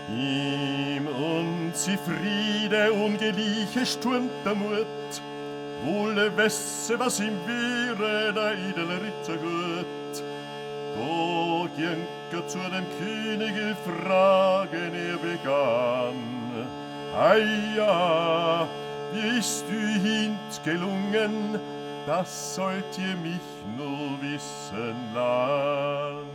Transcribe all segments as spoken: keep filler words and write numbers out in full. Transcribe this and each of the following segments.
Ihm und sie Friede und Geliche stürmt der Mut, wolle wesse, was ihm wäre, der edle Ritter gut. Da ging er zu dem Könige fragen, er begann, Eia, wie ist du hint gelungen, das sollt ihr mich nur wissen lang.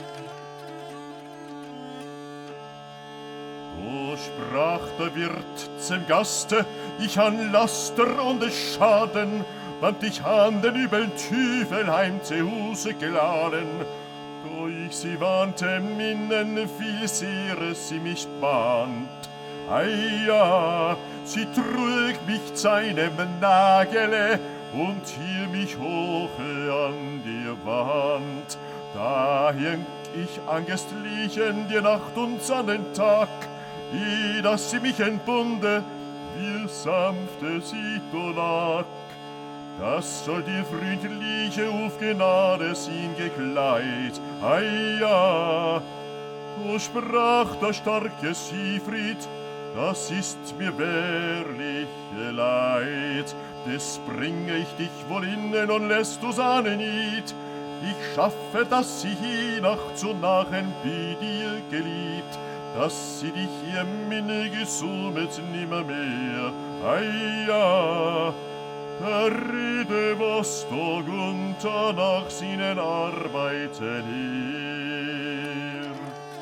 O sprach der Wirt zum Gaste, ich han Laster und es Schaden, wann ich han den übeln Teufel heim zu Hause geladen. Da ich sie warnte minnen, viel sehr sie mich bahnt. Eia, sie trug mich zu einem Nagele und hielt mich hoch an die Wand. Da hing ich angestlichen die Nacht und an den Tag, i dass sie mich entbunde, wie sanfte sie da lag. Das soll die freundliche auf Gnade sein gekleid. Eia, so sprach der starke Siegfried, das ist mir wehrlich leid. Das bringe ich dich wohl innen und lässt du's ahnen nicht. Ich schaffe, dass sie hier Nacht zu nachen bei dir geliebt, dass sie dich ihr Minne gesummet nimmer mehr. Eia, der Rede was Tag und nach seinen Arbeiten her.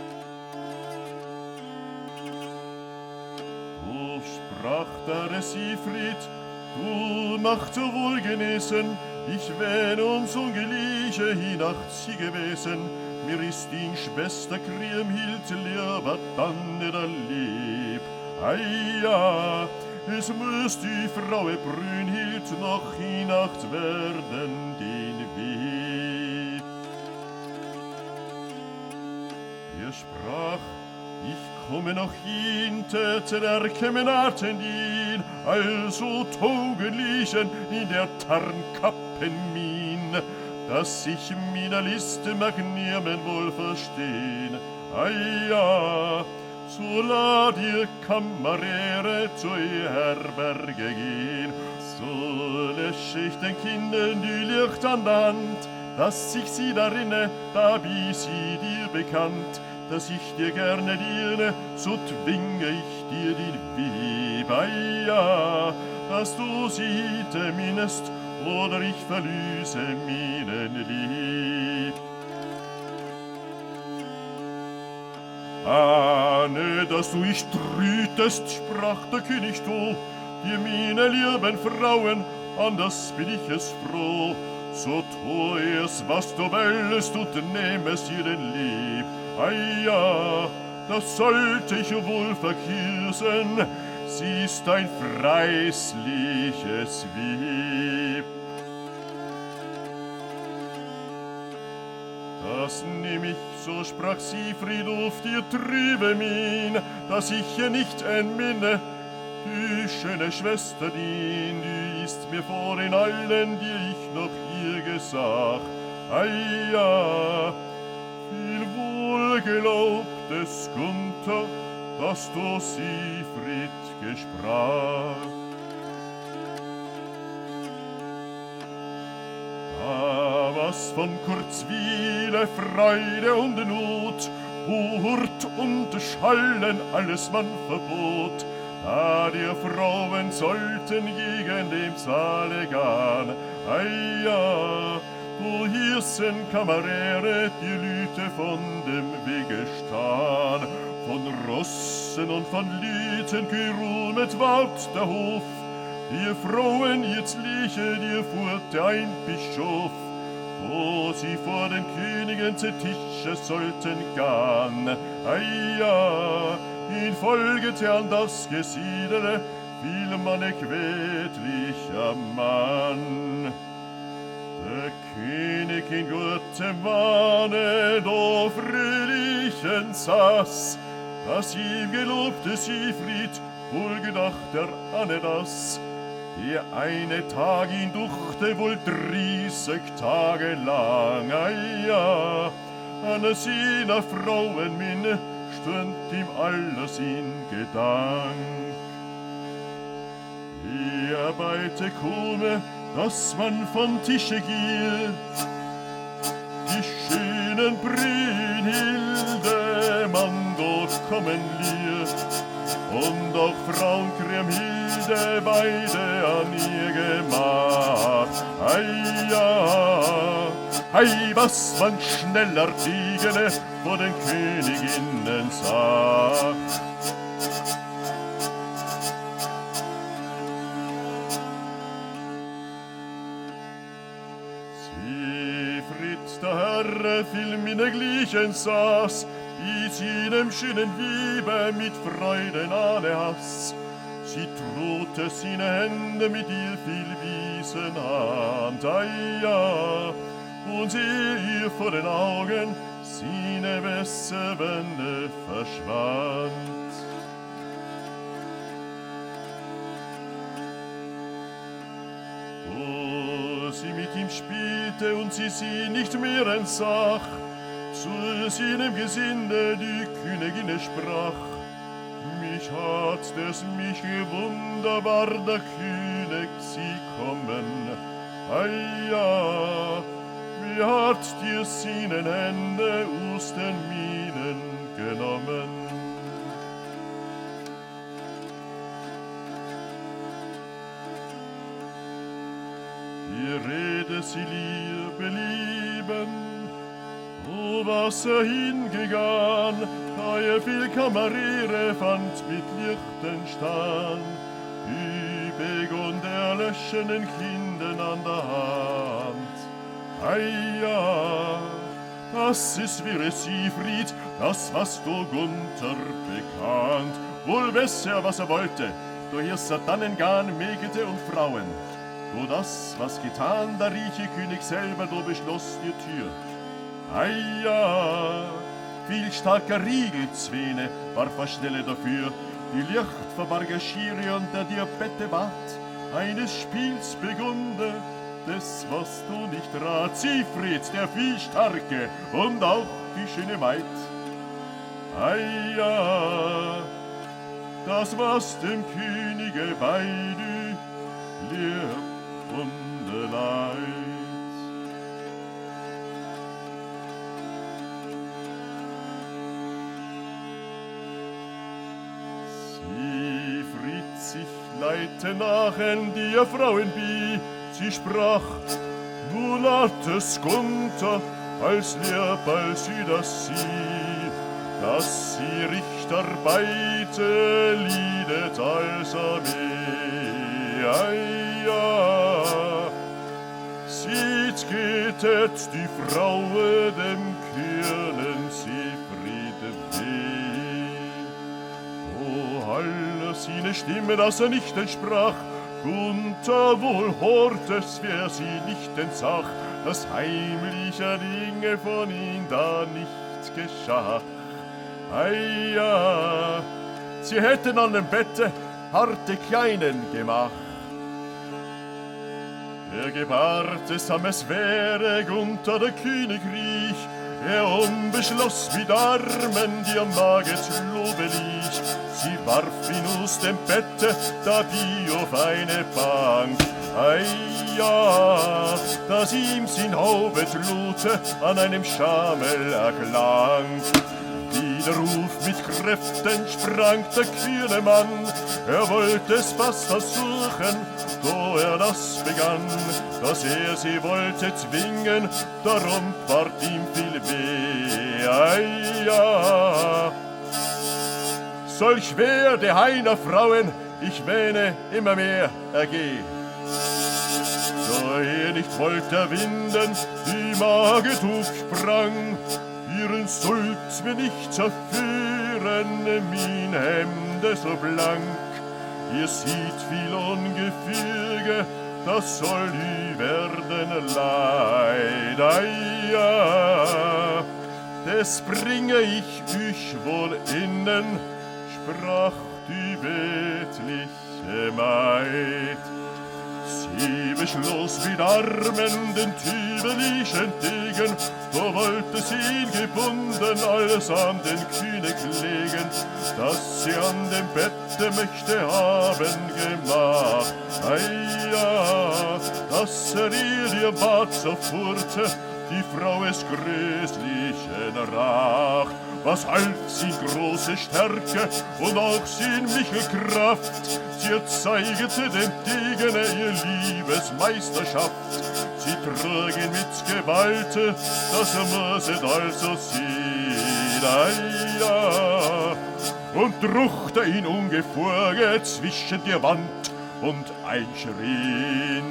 So sprach der Siegfried, du macht so wohl genesen, ich wähn uns ungeliche hinacht sie gewesen, mir ist die Schwester Kriemhild lieber dann nicht lieb. Eia, es muss die Fraue Brünhild noch hinacht werden, den Weg. Er sprach, ich komme noch hinter zu der Kemenaten dien, also Taugenlichen in der Tarnkappen min, dass ich meiner Liste mag niemand wohl verstehen. Eia, so lad ihr Kamerere zur Herberge gehen, so lösch ich den Kindern die Licht an der Hand, dass ich sie darinne, da bi sie dir bekannt, dass ich dir gerne diene, so zwinge ich dir den Web. Eia, dass du sie terminest, oder ich verlöse meinen Lieb. Ahne, dass du ich trütest, sprach der König du, dir meine lieben Frauen, anders bin ich es froh. So tu es, was du willst, und nehmest ihr den Lieb. Eia, das sollte ich wohl verkürzen, sie ist ein preisliches Weib. Das nehm ich, so sprach Siegfried auf die trübe Mien, dass ich ihr nicht entminne, die schöne Schwester, die, die ist mir vor in allen, die ich noch ihr gesagt. Eia, viel wohlgelobtes Gunther, dass du Siegfried gesprach. Da was von Kurzwile, Freude und Not, Hurt und Schallen alles man verbot, da die Frauen sollten gegen dem Saale gehen. Eia, wo hießen Kamerere die Lüte von dem Wege stahn, von Rossen und von Lüten geruhmet ward der Hof, die Frauen jetzt lieche, die fuhrte ein Bischof, wo sie vor den Königen zu Tische sollten gehen. Eia, ihn folgete an das Gesiedele, viel manne quätlicher Mann. Der König in gutem Wahne, do fröhlichen saß, das ihm gelobte Siegfried, wohlgedacht er ahne das, der eine Tag ihn duchte wohl dreißig Tage lang. Eia, an seiner Frauen minne stund ihm alles in Gedank. Er beite komme, dass man von Tische gehe, die schönen Brünnhilde man durchkommen ließ, und auch Frauen Kriemhilde beide an ihr gemacht. Ei ja, ei, was man schneller Diegene vor den Königinnen sagt. Der Herr viel minne glichen saß, die seinem schönen Liebe mit Freuden alle hass. Sie drohte seine Hände mit ihr viel Wiesenhand, ei ja, und sie ihr vor den Augen seine Wässerwände verschwand. Sie mit ihm spielte und sie sie nicht mehr entsach, zu seinem Gesinde die Königin sprach: Mich hat des mich gewunder, war der König sie kommen. Ei ja, wie hat dir seinen Hände aus den Minen genommen? Die Rede sie liebe lieben, wo was er hingegangen, da er viel Kamerere fand mit Lichtenstein, übig und erlöschenen Kindern an der Hand. Ei ja, das ist wie Siegfried, das was du Gunther bekannt, wohl weiß er, was er wollte, du hier Satanen garn Mägde und Frauen. Du das, was getan, der reiche König selber, du beschloss die Tür. Ei ja, viel starker Riegelzwene war verschnelle dafür, die Licht verbarge Schiere unter dir Bette ward, eines Spiels begunde, des was du nicht rat, Siegfried, der viel starke und auch die schöne Maid. Ei ja, das was dem Könige beide lieb und Leid. Siegfried sich leite nachen dir Frauen bi, sie sprach: Nun hat es Gunther, als lieb als sie das sie, dass sie Richter beite liedet als Armee. Ei ja, sieht getet die Fraue dem Kühnen Siegfried weh. O alle seine Stimme, dass er nicht entsprach, Gunther wohl hort es, wer sie nicht entsach, dass heimliche Dinge von ihm da nicht geschah. Ei ja, sie hätten an dem Bette harte Kleinen gemacht. Er gebarte Sammes wäre Gunther der Königreich, er umbeschloss mit Armen, die am Mage Lobe liegt. Sie warf ihn aus dem Bette, da die auf eine Bank. Ei ja, dass ihm sein Haubet lute an einem Schamel erklang. Wieder Ruf mit Kräften sprang der kühne Mann, er wollte es fast versuchen, do er das begann, dass er sie wollte zwingen, darum ward ihm viel weh. Ei ja, solch werde heiner Frauen, ich wähne immer mehr ergeh. Da er nicht wollte erwinden, die Mage durchsprang, ihren sollt's mir nicht zerführen, mein Hemde so blank. Ihr seht viel Ungefüge, das soll ü werden Leid. Ei ja, des bringe ich euch wohl innen, sprach die wettliche Maid. Sie beschloss mit Armen den Tübel entgegen, so wollte sie ihn gebunden alles an den König legen, dass sie an dem Bette möchte haben gemacht. Ei ja, dass er ihr ihr Bad so furte, die Frau es Gräßlichen rach. Was half sie große Stärke und auch sie in Michelkraft, sie erzeigete dem Degene ihr Liebesmeisterschaft. Sie trug ihn mit Gewalte, dass er möset also sieht, ei ja, und druchte ihn ungefuge zwischen die Wand und einschrien.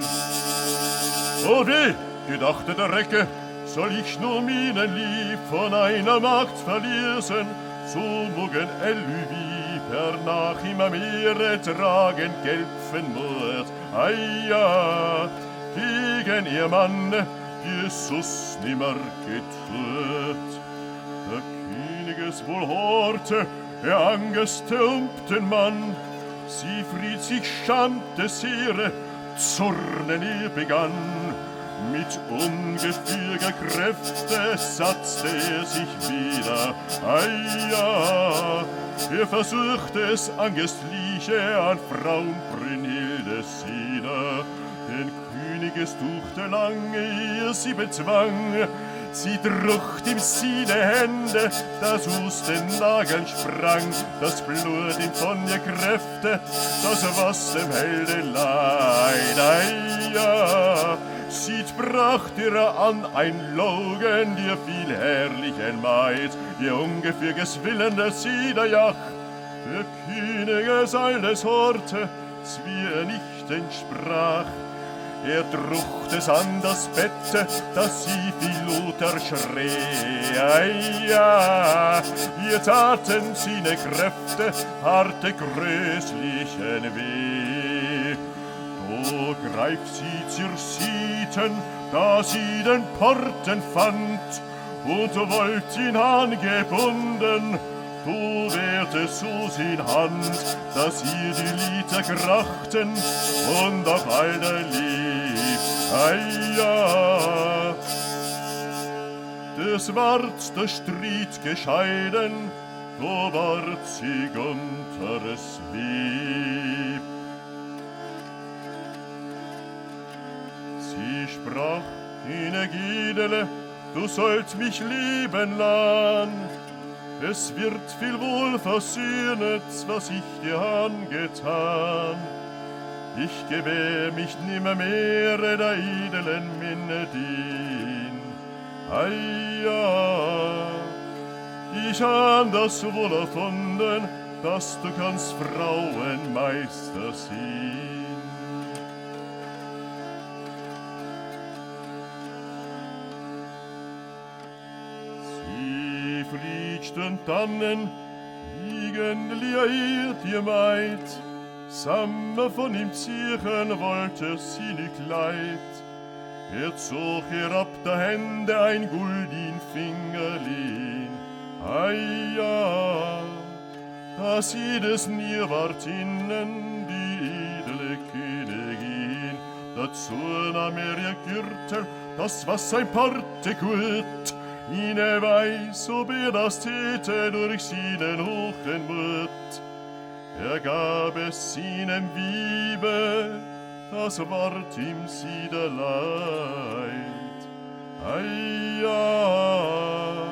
Oh weh, gedachte der Recke, soll ich nur meinen Lieb von einer Magd verließen, so mögen Elüvi hernach immer mehr tragen gelben Mord. Ei ja, gegen ihr Mann Jesus nimmer getut. Der Königes wohl horte, er angeste um den Mann, sie fried sich schamte sehr, Zornen ihr begann. Mit ungefüger Kräfte satzte er sich wieder. Ei ja, er versuchte es angestliche an Frau Brünnhilde Sina. Den Königes duchte lange, ihr sie bezwang. Sie drucht ihm seine Hände, dass aus den Nageln sprang, das Blut ihm von ihr Kräfte, das was dem Helde leid. Ei ja, sie bracht ihr an ein Logen, dir viel herrlichen Maid, ihr ungefüges Willen der Siederjacht. Der Königes alles horte, wie er nicht entsprach. Er drucht es an das Bette, dass sie viel lauter schrie. Ei ja, ihr taten seine Kräfte harte größlichen weh. So greift sie zur Sieten, da sie den Porten fand, und wollt ihn angebunden, so werd es so sin Hand, dass ihr die Lieder krachten und auf eine lieb. Ei ja, des ward der Streit gescheiden, so ward sie Guntheres Wieb. Sie sprach, Inegidele, du sollt mich lieben lernen. Es wird viel wohl versöhnet, was ich dir angetan. Ich gebe mich nimmer mehr der edlen Minne dien. Ei ja, ich han das wohl erfunden, dass du kannst Frauenmeister sein. Friedsten Tannen, liegen liiert ihr Maid, samme von ihm ziehen wollte sie nicht Kleid. Er zog ihr ab der Hände ein Guldin Fingerlin, ei ja, da sie des nie ward innen, die edle Königin. Dazu nahm er ihr Gürtel, das was sein Parte gut, Ine weiß, ob er das täte durch seinen hohen Mut. Er gab es seinem Wiebe, das ward ihm sie der Leid. Ei ja,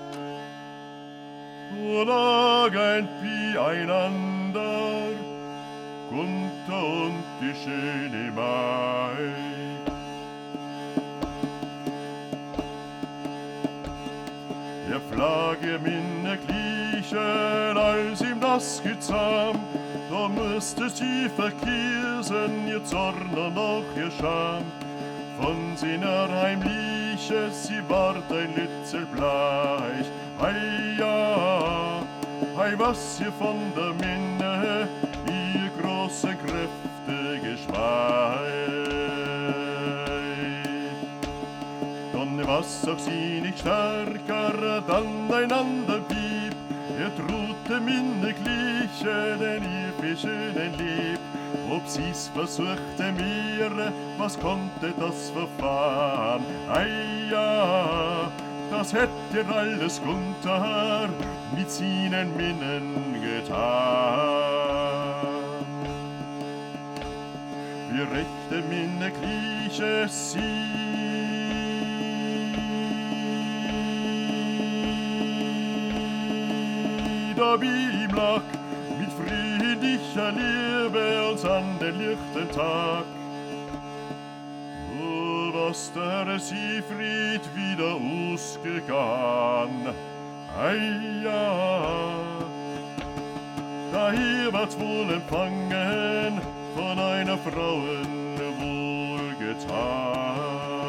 so lagen beieinander Gunther und die schöne Maid. Er pflag ihr Minne glichen, als ihm das gezahm, da müsste sie verkiesen, ihr Zorn und auch ihr Scham. Von seiner Heimliche, sie ward ein Litzel bleich. Ei ja, ei was ihr von der Minne, ihr große Kräfte geschweißt. Was auch sie nicht stärker dann einander blieb, er trute Minne gliche, denn ihr viel schönen lieb, ob sie's versuchte mir, was konnte das Verfahren? Ei ja, das hätt ihr alles Gunther mit seinen Minnen getan. Wie rechte Minne krieche sie, da wie ihm lag, mit friedlicher Liebe uns an den lichten Tag. Oh, was der Siegfried wieder ausgegangen, ei ja, da hier wird's wohl empfangen von einer Frauen wohlgetan.